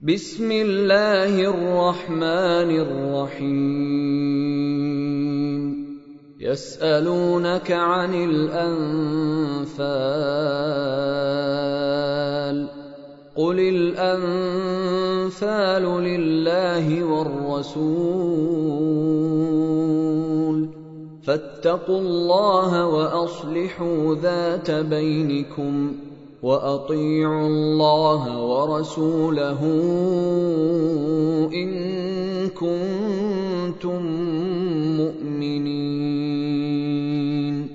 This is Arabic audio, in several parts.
بسم الله الرحمن الرحيم يسألونك عن الأنفال قل الأنفال لله والرسول فاتقوا الله وأصلحوا ذات بينكم وأطيعوا الله ورسوله إن كنتم مؤمنين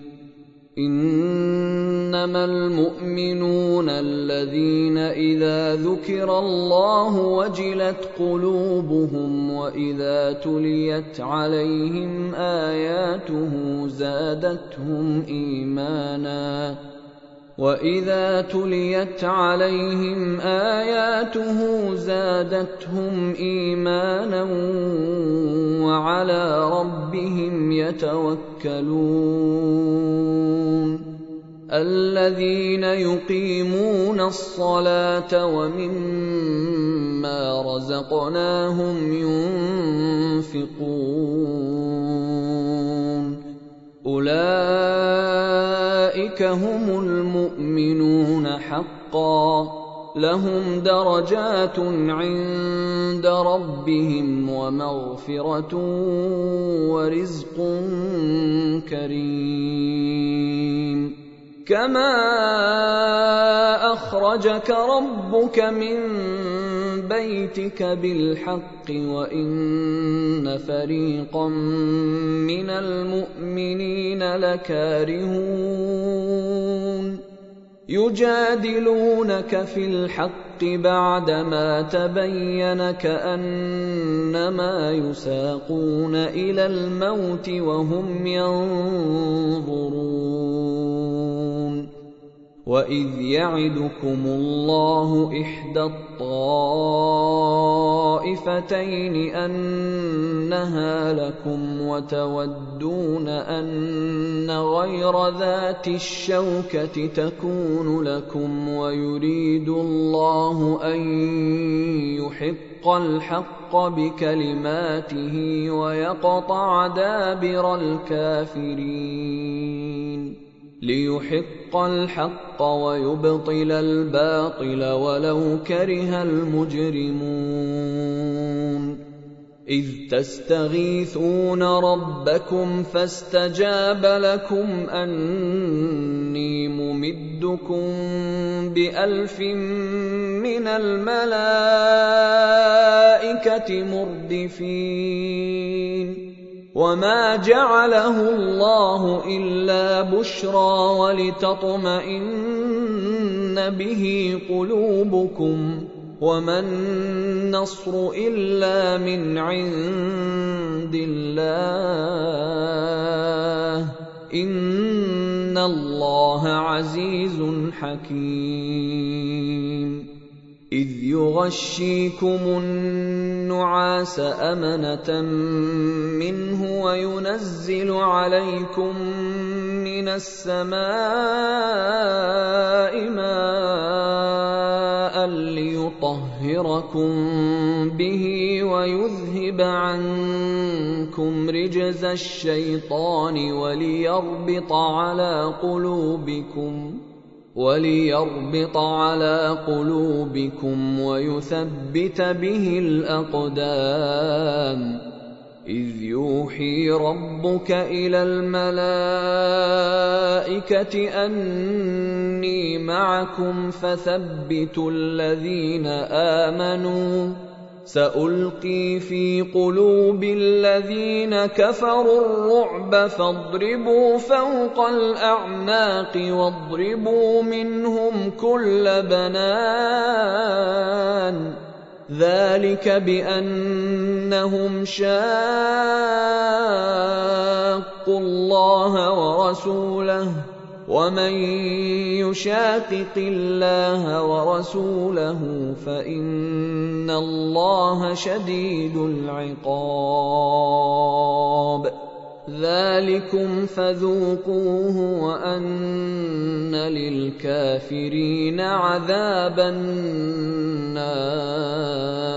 إنما المؤمنون الذين إذا ذكر الله وجلت قلوبهم وإذا تليت عليهم آياته زادتهم إيمانا وعلى ربهم يتوكلون الذين يقيمون الصلاة ومما رزقناهم ينفقون أولئك هم المؤمنون حقا لهم درجات عند ربهم ومغفرة ورزق كريم كما أخرجك ربك من بيتك بالحق وإن فريقا من المؤمنين لكارهون يجادلونك في الحق بعدما تبين كأنما يساقون إلى الموت وهم ينظرون وإذ يعدكم الله إحدى الطائفتين أنها لكم وتودون أن غير ذات الشوكة تكون لكم ويريد الله أن يحق الحق بكلماته ويقطع دابر الكافرين ليحق الحق ويبطل الباطل ولو كره المجرمون إذ تستغيثون ربكم فاستجاب لكم أني ممدكم ب1000 من الملائكة مردفين وما جعله الله إلا بشرى ولتطمئن به قلوبكم وما النصر إلا من عند الله إن الله عزيز حكيم إذ يغشيكم النعاس أمنة منه وينزل عليكم من السماء ماء ليطهركم به ويذهب عنكم رجز الشيطان وليربط على قلوبكم ويثبت به الأقدام إذ يوحي ربك إلى الملائكة أني معكم فثبتوا الذين آمنوا سألقي في قلوب الذين كفروا الرعب فاضربوا فوق الأعناق واضربوا منهم كل بنان ذلك بأنهم شاقوا الله ورسوله ومن يشاقق الله ورسوله فإن الله شديد العقاب ذلكم فذوقوه وأن للكافرين عذاب النار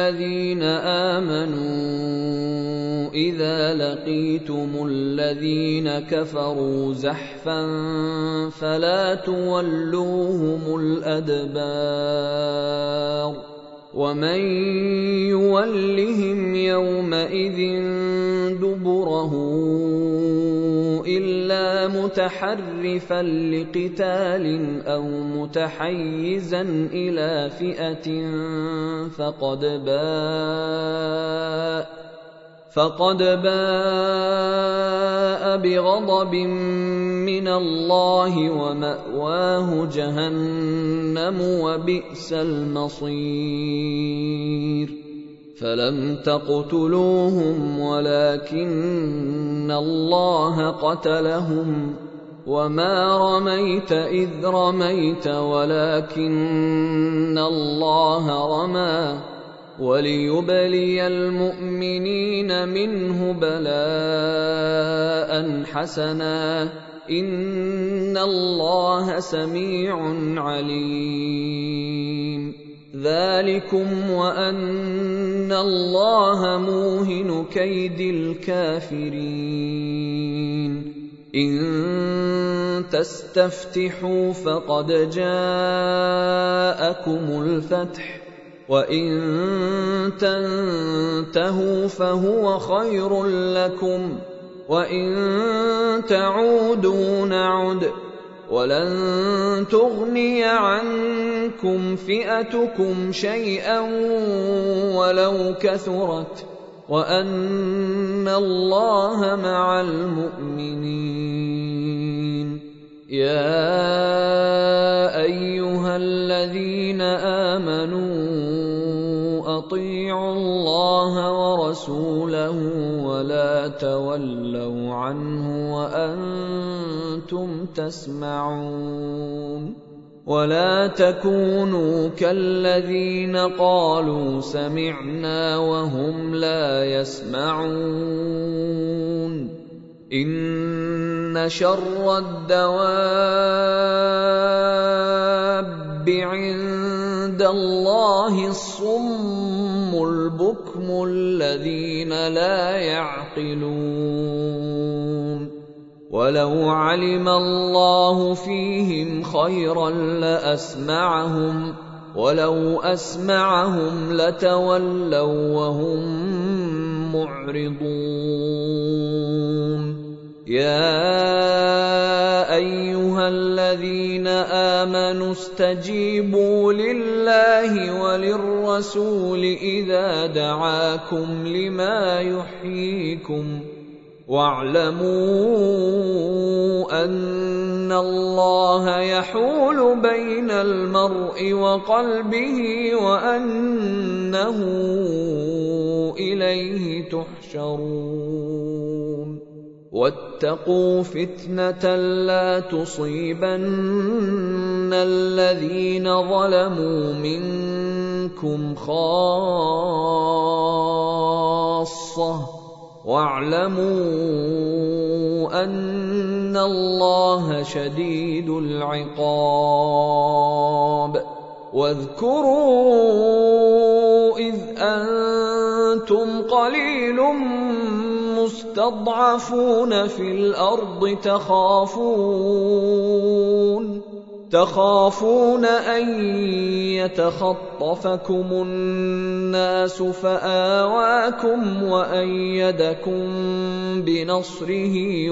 الذين آمنوا إذا لقيتم الذين كفروا زحفا فلا تولوهم الأدبار ومن يولهم يومئذ دبره إلا متحرفا لقتال أو متحيزا إلى فئة فقد باء بغضب من الله ومأواه جهنم وبئس المصير فلم تقتلوهم ولكن الله قتلهم وما رميت إذ رميت ولكن الله رمى وليبلي المؤمنين منه بلاء حسنا إن الله سميع عليم ذلكم وأن الله موهن كيد الكافرين إن تستفتحوا فقد جاءكم الفتح وإن تنتهوا فهو خير لكم وإن تعودوا نعد ولن تغني عنكم فئتكم شيئا ولو كثرت وأن الله مع المؤمنين يا أيها الذين آمنوا أطيعوا الله ورسوله ولا تولوا عنه وأنتم تسمعون ولا تكونوا كالذين قالوا سمعنا وهم لا يسمعون إن شر الدواب عند الله الصم البكم الذين لا يعقلون ولو علم الله فيهم خيرا لأسمعهم ولو أسمعهم لتولوا وهم معرضون يا أيها الذين آمنوا استجيبوا لله وللرسول إذا دعاكم لما يحييكم واعلموا أن الله يحول بين المرء وقلبه وأنه إليه تحشرون واتقوا فتنة لا تصيبن الذين ظلموا منكم خاصة واعلموا أن الله شديد العقاب واذكروا إذ أنتم قليل مستضعفون في الأرض تخافون أن يتخطفكم الناس فآواكم وأيدكم بنصره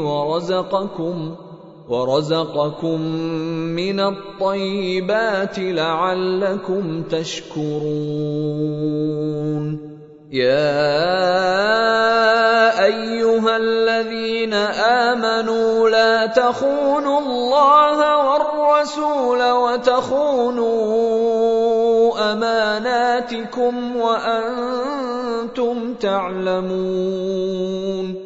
ورزقكم من الطيبات لعلكم تشكرون يا أيها الذين آمنوا لا تخونوا الله والرسول وتخونوا أماناتكم وأنتم تعلمون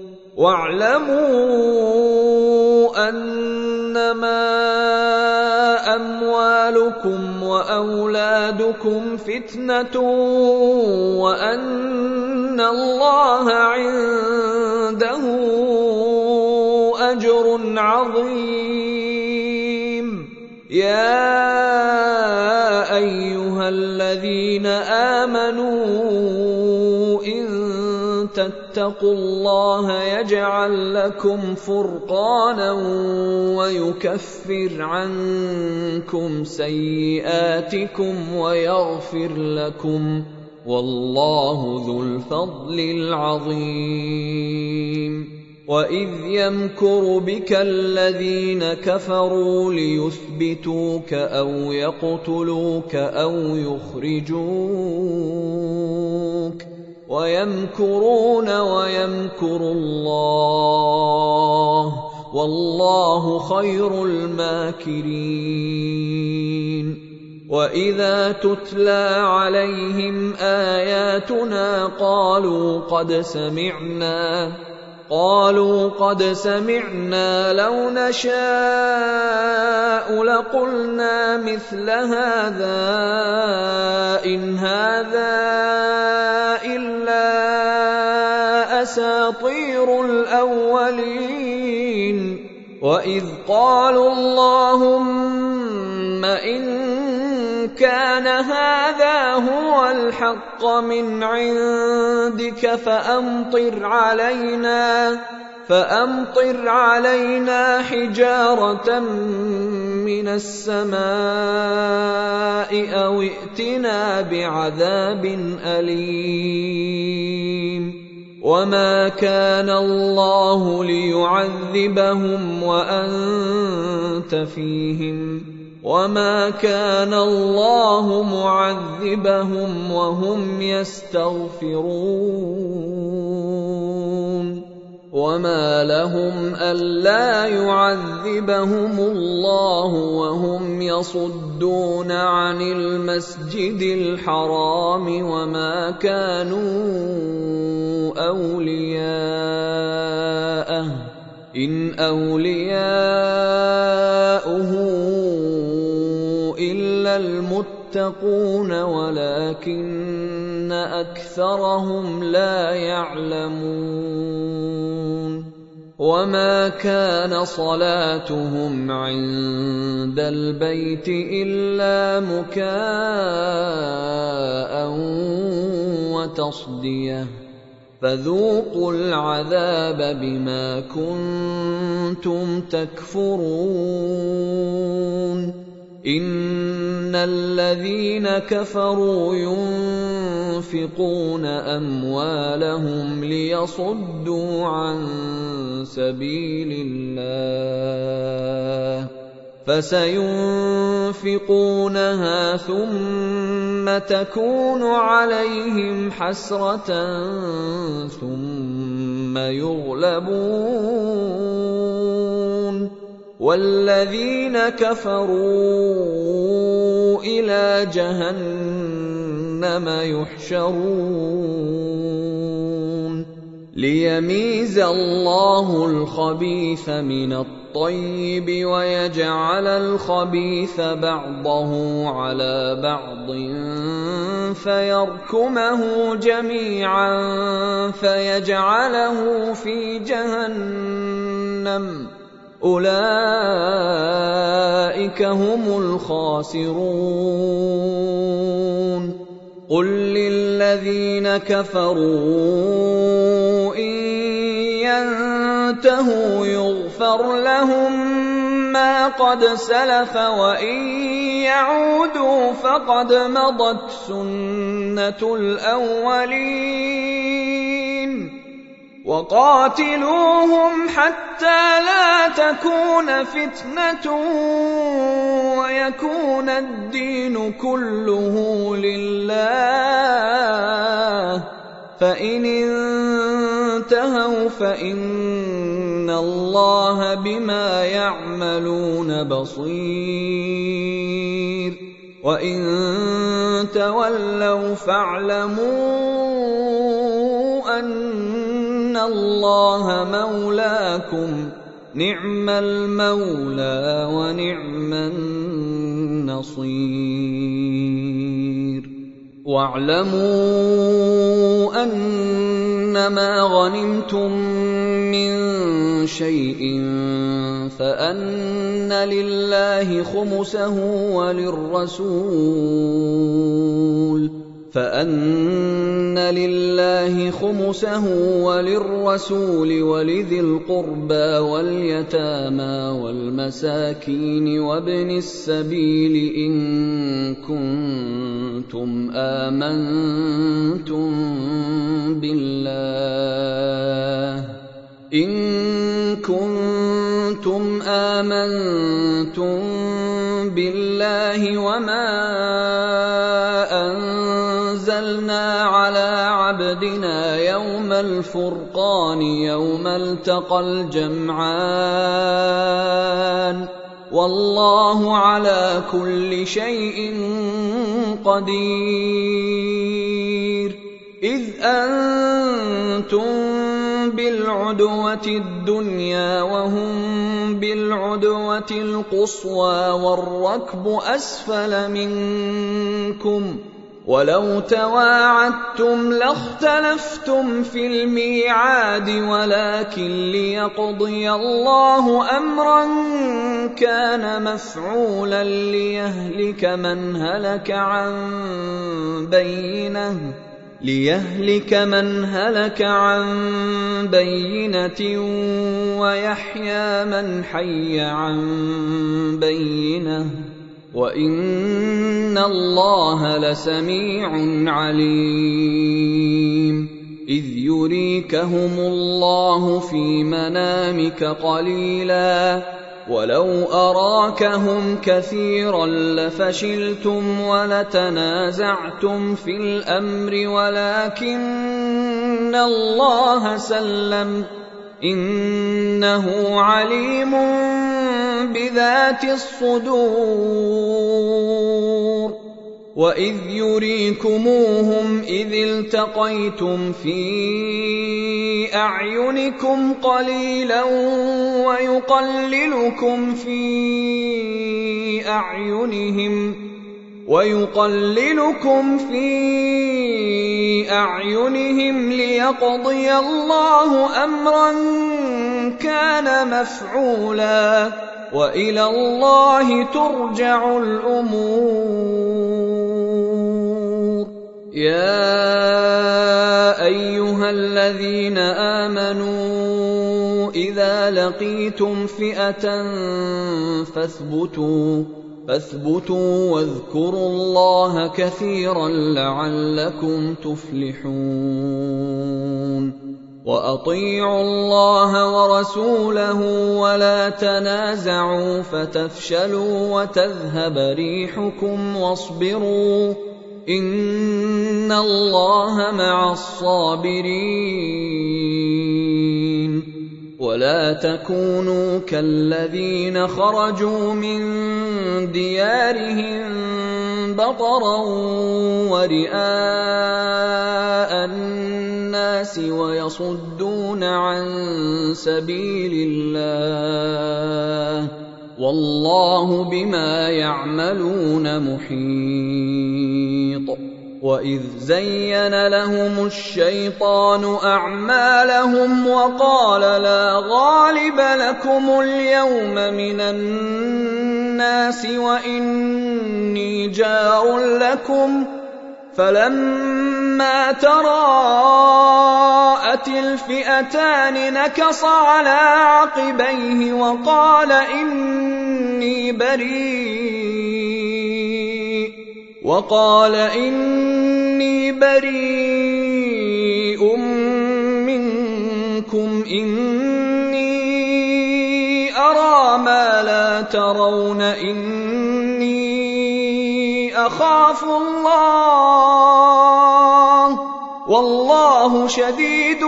واعلموا أنما أموالكم وأولادكم فتنة وأن الله عنده أجر عظيم يا أيها الذين آمنوا تتقوا الله يجعل لكم فرقانا ويكفر عنكم سيئاتكم ويغفر لكم، والله ذو الفضل العظيم. وَإِذْ يَمْكُرُ بِكَ الَّذِينَ كَفَرُوا لِيُثْبِتُوكَ أَوْ يَقْتُلُوكَ أَوْ يُخْرِجُوكَ وَيَمْكُرُونَ وَيَمْكُرُ اللَّهُ وَاللَّهُ خَيْرُ الْمَاكِرِينَ. وَإِذَا تُتْلَى عَلَيْهِمْ آيَاتُنَا قَالُوا قَدْ سَمِعْنَا لَوْ نَشَاءُ لَقُلْنَا مِثْلَ هَذَا إِنْ هَذَا إِلَّا أَسَاطِيرُ الْأَوَّلِينَ. وَإِذْ قَالُوا اللَّهُمَّ إِن كَانَ هَذَا هُوَ الْحَقَّ مِنْ عِندِكَ فَأَمْطِرْ عَلَيْنَا حِجَارَةً مِّنَ السَّمَاءِ أَوْ ائْتِنَا بِعَذَابٍ أَلِيمٍ. وَمَا كَانَ اللَّهُ لِيُعَذِّبَهُمْ وَأَنتَ فِيهِمْ وَمَا كَانَ اللَّهُ مُعَذِّبَهُمْ وَهُمْ يَسْتَغْفِرُونَ. وَمَا لَهُمْ أَلَّا يُعَذِّبَهُمُ اللَّهُ وَهُمْ يَصُدُّونَ عَنِ الْمَسْجِدِ الْحَرَامِ وَمَا كَانُوا أَوْلِيَاءَهُ إِنْ أَوْلِيَاؤُهُ إِلَّا الْمُتَّقُونَ وَلَكِنَّ أَكْثَرَهُمْ لَا يَعْلَمُونَ. وَمَا كَانَ صَلَاتُهُمْ عِندَ الْبَيْتِ إِلَّا مُكَاءً وَتَصْدِيَةً فَذُوقُوا الْعَذَابَ بِمَا كُنتُمْ تَكْفُرُونَ. إِنَّ الَّذِينَ كَفَرُوا يُنفِقُونَ أَمْوَالَهُمْ لِيَصُدُّوا عَن سَبِيلِ اللَّهِ فَسَيُنفِقُونَهَا ثُمَّ تَكُونُ عَلَيْهِمْ حَسْرَةً ثُمَّ يُغْلَبُونَ وَالَّذِينَ كَفَرُوا إِلَىٰ جَهَنَّمَ يُحْشَرُونَ لِيَمِيزَ اللَّهُ الْخَبِيثَ مِنَ الطَّيِّبِ وَيَجْعَلَ الْخَبِيثَ بَعْضَهُ عَلَىٰ بَعْضٍ فَيَرْكُمَهُ جَمِيعًا فَيَجْعَلَهُ فِي جَهَنَّمَ أُولَٰئِكَ هُمُ الْخَاسِرُونَ. قُل لِّلَّذِينَ كَفَرُوا إِن يَنتَهُوا يُغْفَرْ لَهُم مَّا قَدْ سَلَفَ وَإِن يَعُودُوا فَقَدْ مَضَتْ سُنَّةُ الْأَوَّلِينَ. وَقَاتِلُوهُمْ حَتَّىٰ لَا تَكُونَ فِتْنَةٌ وَيَكُونَ الدِّينُ كُلُّهُ لِلَّهِ فَإِنِ انتَهَوْا فَإِنَّ اللَّهَ بِمَا يَعْمَلُونَ بَصِيرٌ. وَإِن تَوَلَّوْا فَاعْلَمُوا أَنَّ اللَّهَ مَوْلَاكُمْ نِعْمَ الْمَوْلَىٰ وَنِعْمَ النَّصِيرُ. وَاعْلَمُوا أَنَّمَا غَنِمْتُم مِّن شَيْءٍ فَأَنَّ لِلَّهِ خُمُسَهُ وَلِلرَّسُولِ فأن لله خمسه وللرسول ولذي القربى واليتامى والمساكين وابن السبيل إن كنتم آمنتم بالله وما أنزلنا على عبدنا يوم الفرقان يوم التقى الجمعان والله على كل شيء قدير إذ أنتم بالعدوة الدنيا وهم بالعدوة القصوى والركب أسفل منكم ولو تواعدتم لاختلفتم في الميعاد ولكن ليقضي الله أمرا كان مفعولا ليهلك من هلك عن بينة ويحيى من حي عن بينة وإن الله لسميع عليم إذ يريكهم الله في منامك قليلا ولو أراكهم كثيرا لفشلتم ولتنازعتم في الأمر ولكن الله سلم إنه عليم بذات الصدور وإذ يريكموهم إذ التقيتم في أعينكم قليلا ويقللكم في أعينهم ليقضي الله أمرا كان مفعولا وإلى الله ترجع الأمور يا أيها الذين آمنوا إذا لقيتم فئة فاثبتوا واذكروا الله كثيرا لعلكم تفلحون وأطيعوا الله ورسوله ولا تنازعوا فتفشلوا وتذهب ريحكم واصبروا إن الله مع الصابرين ولا تكونوا كالذين خرجوا من ديارهم بطرا ورئاء الناس ويصدون عن سبيل الله والله بما يعملون محيط وإذ زين لهم الشيطان أعمالهم وقال لا غالب لكم اليوم من الناس وإني جار لكم فلما تراءت الفئتان نكص على عقبيه وقال إني بريء منكم إني أرى ما لا ترون إني أخاف الله والله شديد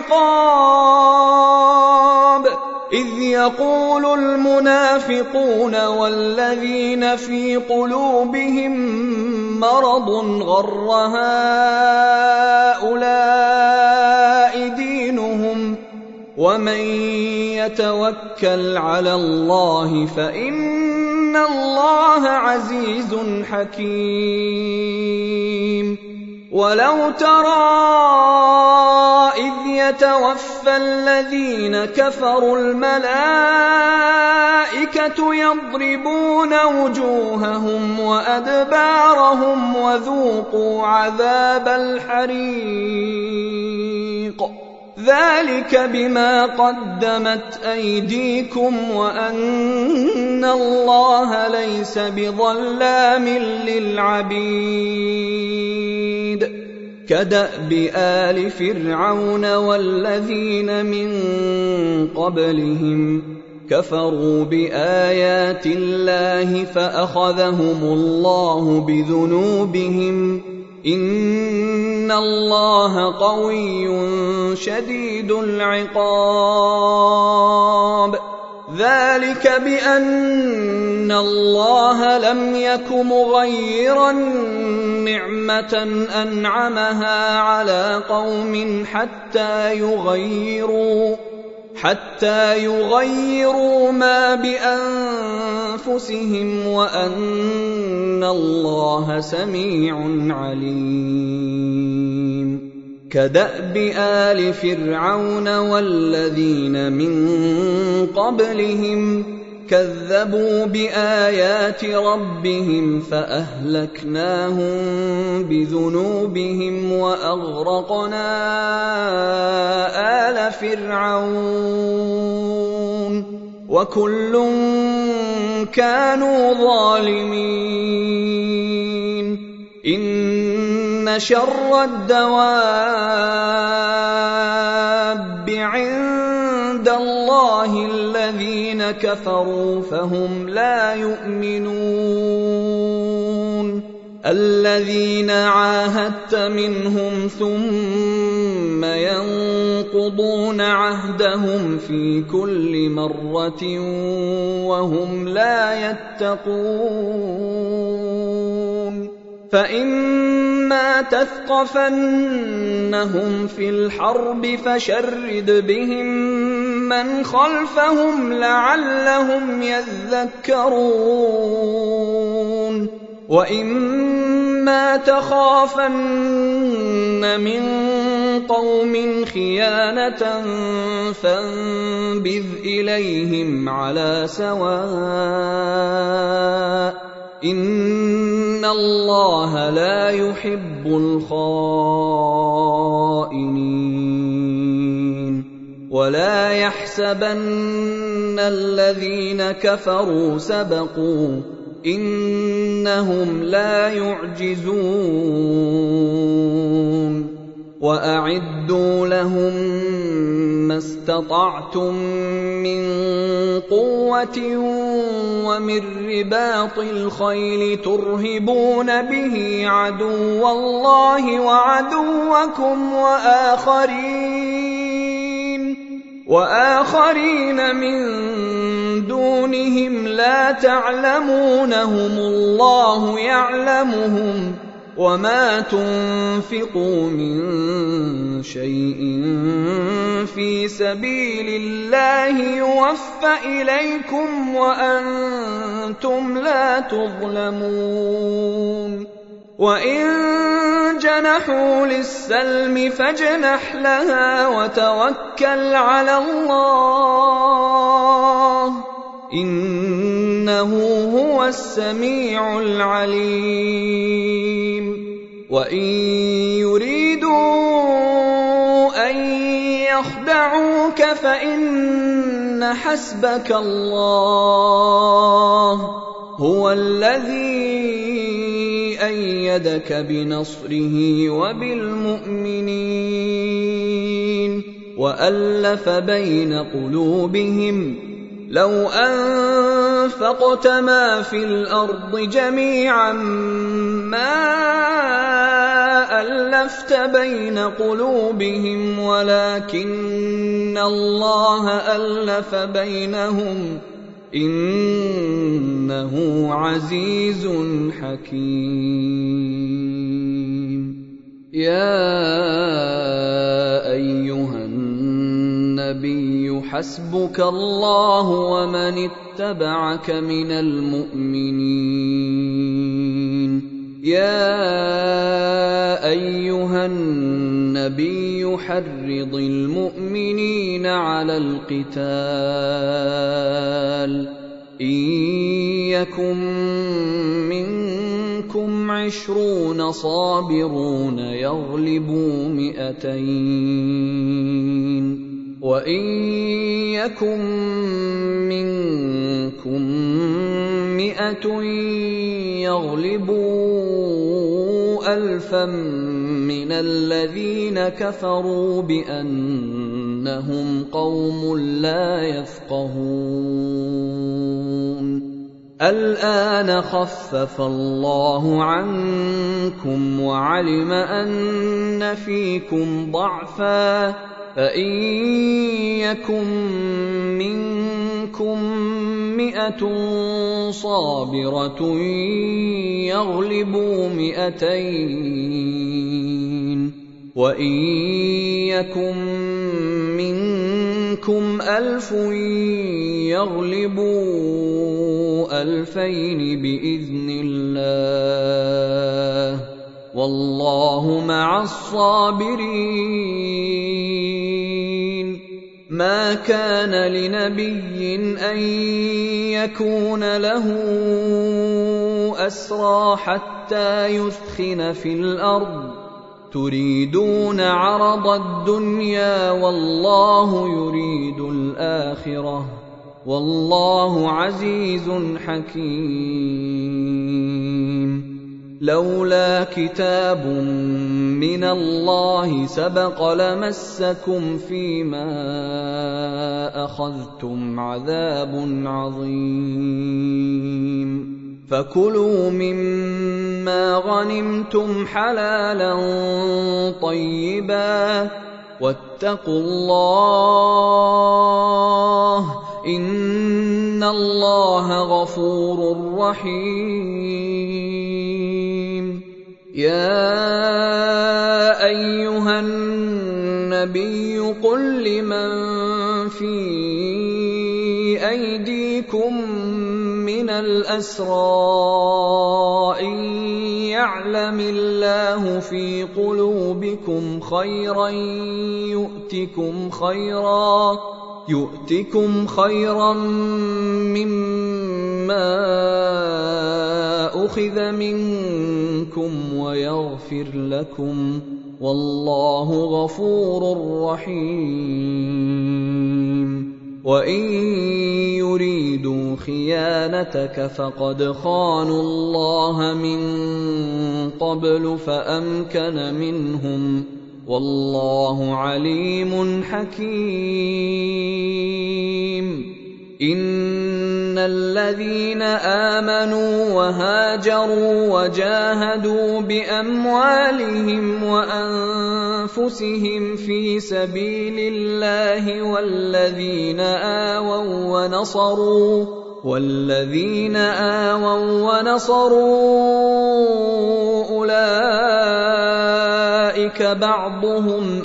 العقاب إذ يقول المنافقون والذين في قلوبهم مرض غر هؤلاء دينهم ومن يتوكل على الله فإن الله عزيز حكيم ولو ترى إذ يتوفى الذين كفروا الملائكة يضربون وجوههم وأدبارهم وذوقوا عذاب الحريق ذلك بما قدمت أيديكم وأن الله ليس بظلام للعبيد كدأب آل فرعون والذين من قبلهم كفروا بآيات الله فأخذهم الله بذنوبهم إن الله قوي شديد العقاب ذلك بأن الله لم يك مغيرا نعمة أنعمها على قوم حتى يغيروا ما بأنفسهم وأن الله سميع عليم كدأب آل فرعون والذين من قبلهم كذبوا بآيات ربهم فأهلكناهم بذنوبهم وأغرقنا آل فرعون وكل كانوا ظالمين إن شر الدواب عند الله الذين كفروا فهم لا يؤمنون الذين عاهدت منهم ثم ينقضون عهدهم في كل مرة وهم لا يتقون فإما تثقفنهم في الحرب فشرد بهم من خلفهم لعلهم يذكرون وإما تخافن من قوم خيانة فانبذ إليهم على سواء إن الله لا يحب الخائنين ولا يحسبن الذين كفروا سبقوا إنهم لا يعجزون وأعدوا لهم ما استطعتم من قوة ومن رباط الخيل ترهبون به عدو الله وعدوكم وآخرين من دونهم لا تعلمونهم الله يعلمهم وما تنفقوا من شيء في سبيل الله يوفى إليكم وأنتم لا تظلمون وإن جنحوا للسلم فاجنح لها وتوكل على الله إنه هو السميع العليم وإن يريدوا أن يخدعوك فإن حسبك الله هو الذي أيدك بنصره وبالمؤمنين وألف بين قلوبهم لو أنفقت ما في الأرض جميعا ما ألفت بين قلوبهم ولكن الله ألف بينهم إنه عزيز حكيم يا أيها النبي حسبك الله ومن اتبعك من المؤمنين يا أيها النبي النبي حرض المؤمنين على القتال إن يكن منكم 20 صابرون يغلبوا 200 وإن يكن منكم 100 يغلبوا 1000 من الذين كفروا بأنهم قوم لا يفقهون الآن خفف الله عنكم وعلم أن فيكم ضعفا فإن يكن منكم 100 صابرة يغلبوا 200 وإن يكن منكم 1000 يغلبوا 2000 بإذن الله والله مع الصابرين ما كان لنبي أن يكون له أسرى حتى يثخن في الأرض تريدون عرض الدنيا والله يريد الآخرة والله عزيز حكيم لولا كتاب من الله سبق لمسكم فيما أخذتم عذاب عظيم فكلوا مما غنمتم حلالا طيبا واتقوا الله إن الله غفور رحيم يا أيها النبي قل لمن في أيديكم من الأسرى إن يعلم الله في قلوبكم خيرا يؤتكم خيرا مما أخذ منكم ويغفر لكم والله غفور رحيم وإن يريدوا خيانتك فقد خانوا الله من قبل فأمكن منهم والله عليم حكيم إن الذين آمنوا وهاجروا وجاهدوا بأموالهم وأنفسهم في سبيل الله والذين آووا ونصروا أولئك بعضهم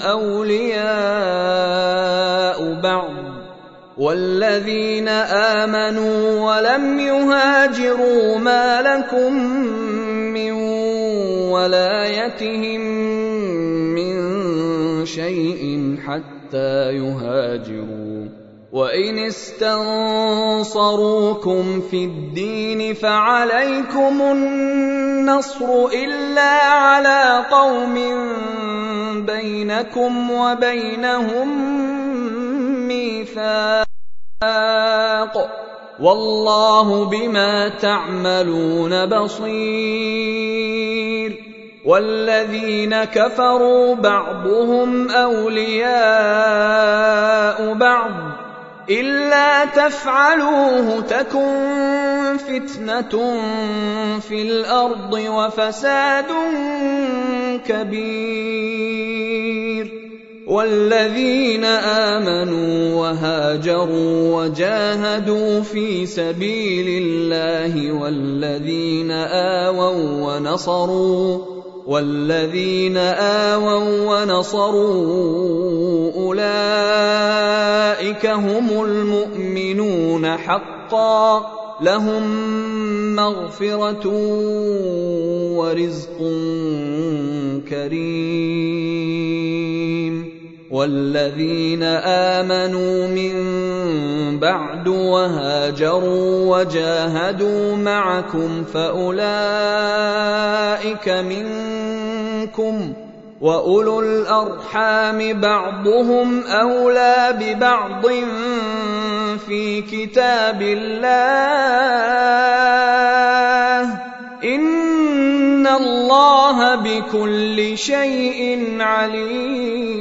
أولياء بعض والذين آمنوا ولم يهاجروا ما لكم من ولايتهم من شيء حتى يهاجروا وإن استنصروكم في الدين فعليكم النصر إلا على قوم بينكم وبينهم ميثاق والله بما تعملون بصير والذين كفروا بعضهم أولياء بعض إلا تفعلوه تكن فتنة في الأرض وفساد كبير والذين آمنوا وهاجروا وجاهدوا في سبيل الله والذين آووا ونصروا أولئك هم المؤمنون حقا لهم مغفرة ورزق كريم. والذين آمنوا من بعد وهاجروا وجاهدوا معكم فأولئك منكم، وأولو الأرحام بعضهم أولى ببعض في كتاب الله، إن الله بكل شيء عليم.